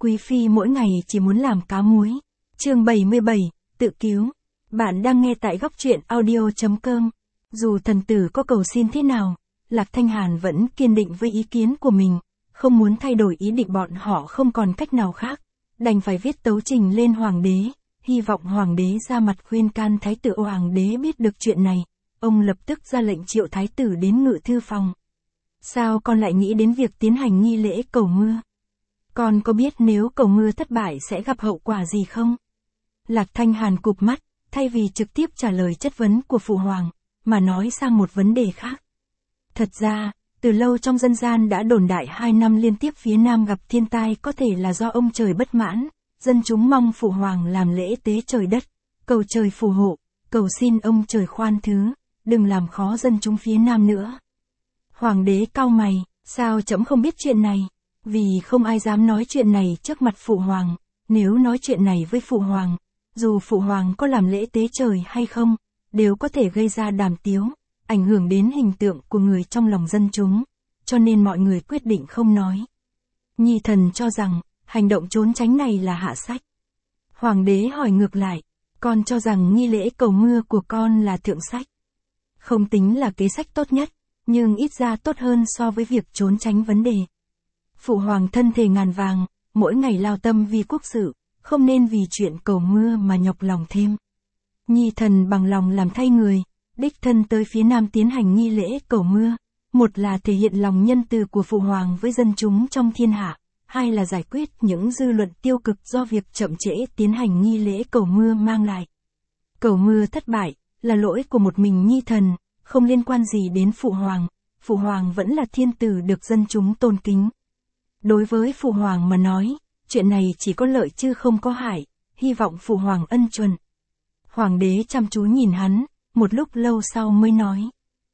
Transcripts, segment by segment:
quý phi mỗi ngày chỉ muốn làm cá muối. Chương 77, tự cứu. Bạn đang nghe tại góc truyện audio.com. Dù thần tử có cầu xin thế nào, Lạc Thanh Hàn vẫn kiên định với ý kiến của mình, không muốn thay đổi ý định. Bọn họ không còn cách nào khác, đành phải viết tấu trình lên hoàng đế, hy vọng hoàng đế ra mặt khuyên can thái tử. Hoàng đế biết được chuyện này, ông lập tức ra lệnh triệu thái tử đến ngự thư phòng. Sao con lại nghĩ đến việc tiến hành nghi lễ cầu mưa? Con có biết nếu cầu mưa thất bại sẽ gặp hậu quả gì không? Lạc Thanh Hàn cụp mắt, thay vì trực tiếp trả lời chất vấn của phụ hoàng, mà nói sang một vấn đề khác. Thật ra, từ lâu trong dân gian đã đồn đại 2 năm liên tiếp phía Nam gặp thiên tai có thể là do ông trời bất mãn, dân chúng mong phụ hoàng làm lễ tế trời đất, cầu trời phù hộ, cầu xin ông trời khoan thứ, đừng làm khó dân chúng phía Nam nữa. Hoàng đế cau mày, sao trẫm không biết chuyện này? Vì không ai dám nói chuyện này trước mặt phụ hoàng, nếu nói chuyện này với phụ hoàng, dù phụ hoàng có làm lễ tế trời hay không, đều có thể gây ra đàm tiếu, ảnh hưởng đến hình tượng của người trong lòng dân chúng, cho nên mọi người quyết định không nói. Nhi thần cho rằng, hành động trốn tránh này là hạ sách. Hoàng đế hỏi ngược lại, con cho rằng nghi lễ cầu mưa của con là thượng sách. Không tính là kế sách tốt nhất, nhưng ít ra tốt hơn so với việc trốn tránh vấn đề. Phụ hoàng thân thể ngàn vàng, mỗi ngày lao tâm vì quốc sự, không nên vì chuyện cầu mưa mà nhọc lòng thêm. Nhi thần bằng lòng làm thay người, đích thân tới phía Nam tiến hành nghi lễ cầu mưa, một là thể hiện lòng nhân từ của phụ hoàng với dân chúng trong thiên hạ, hai là giải quyết những dư luận tiêu cực do việc chậm trễ tiến hành nghi lễ cầu mưa mang lại. Cầu mưa thất bại, là lỗi của một mình Nhi thần, không liên quan gì đến phụ hoàng vẫn là thiên tử được dân chúng tôn kính. Đối với phụ hoàng mà nói, chuyện này chỉ có lợi chứ không có hại, hy vọng phụ hoàng ân chuẩn. Hoàng đế chăm chú nhìn hắn, một lúc lâu sau mới nói.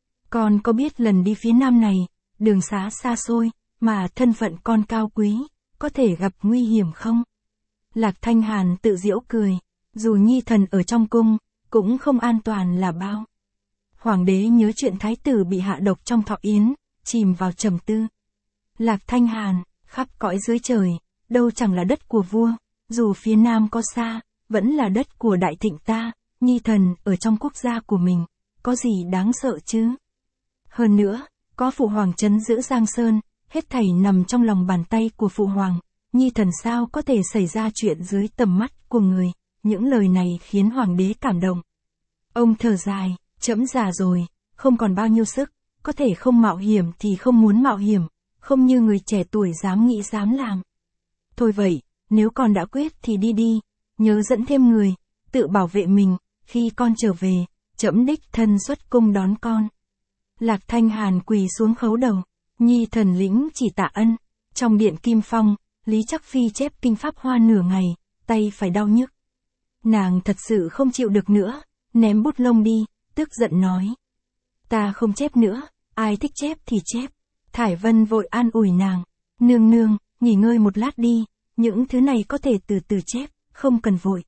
Con có biết lần đi phía Nam này, đường xá xa xôi, mà thân phận con cao quý, có thể gặp nguy hiểm không? Lạc Thanh Hàn tự giễu cười, dù Nhi thần ở trong cung, cũng không an toàn là bao. Hoàng đế nhớ chuyện thái tử bị hạ độc trong thọ yến, chìm vào trầm tư. Lạc Thanh Hàn, khắp cõi dưới trời, đâu chẳng là đất của vua, dù phía Nam có xa, vẫn là đất của đại thịnh ta, Nhi thần ở trong quốc gia của mình, có gì đáng sợ chứ? Hơn nữa, có phụ hoàng trấn giữ Giang Sơn, hết thảy nằm trong lòng bàn tay của phụ hoàng, Nhi thần sao có thể xảy ra chuyện dưới tầm mắt của người? Những lời này khiến hoàng đế cảm động. Ông thở dài, trẫm già rồi, không còn bao nhiêu sức, có thể không mạo hiểm thì không muốn mạo hiểm, không như người trẻ tuổi dám nghĩ dám làm. Thôi vậy, nếu con đã quyết thì đi đi, nhớ dẫn thêm người, tự bảo vệ mình, khi con trở về, trẫm đích thân xuất cung đón con. Lạc Thanh Hàn quỳ xuống khấu đầu, Nhi thần lĩnh chỉ tạ ân. Trong điện Kim Phong, Lý Trắc Phi chép kinh pháp hoa nửa ngày, tay phải đau nhức. Nàng thật sự không chịu được nữa, ném bút lông đi, tức giận nói. Ta không chép nữa, ai thích chép thì chép. Thải Vân vội an ủi nàng, nương nương, nghỉ ngơi một lát đi, những thứ này có thể từ từ chép, không cần vội.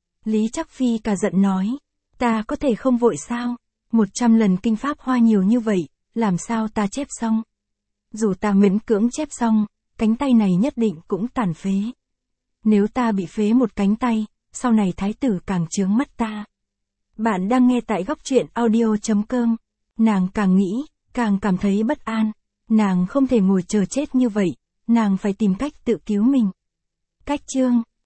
Lý Trắc Phi cả giận nói, ta có thể không vội sao? 100 lần kinh pháp hoa nhiều như vậy, làm sao ta chép xong? Dù ta miễn cưỡng chép xong, cánh tay này nhất định cũng tàn phế. Nếu ta bị phế một cánh tay, sau này thái tử càng chướng mắt ta. Bạn đang nghe tại góc truyện audio.com. Nàng càng nghĩ, càng cảm thấy bất an. Nàng không thể ngồi chờ chết như vậy, nàng phải tìm cách tự cứu mình. Cách chương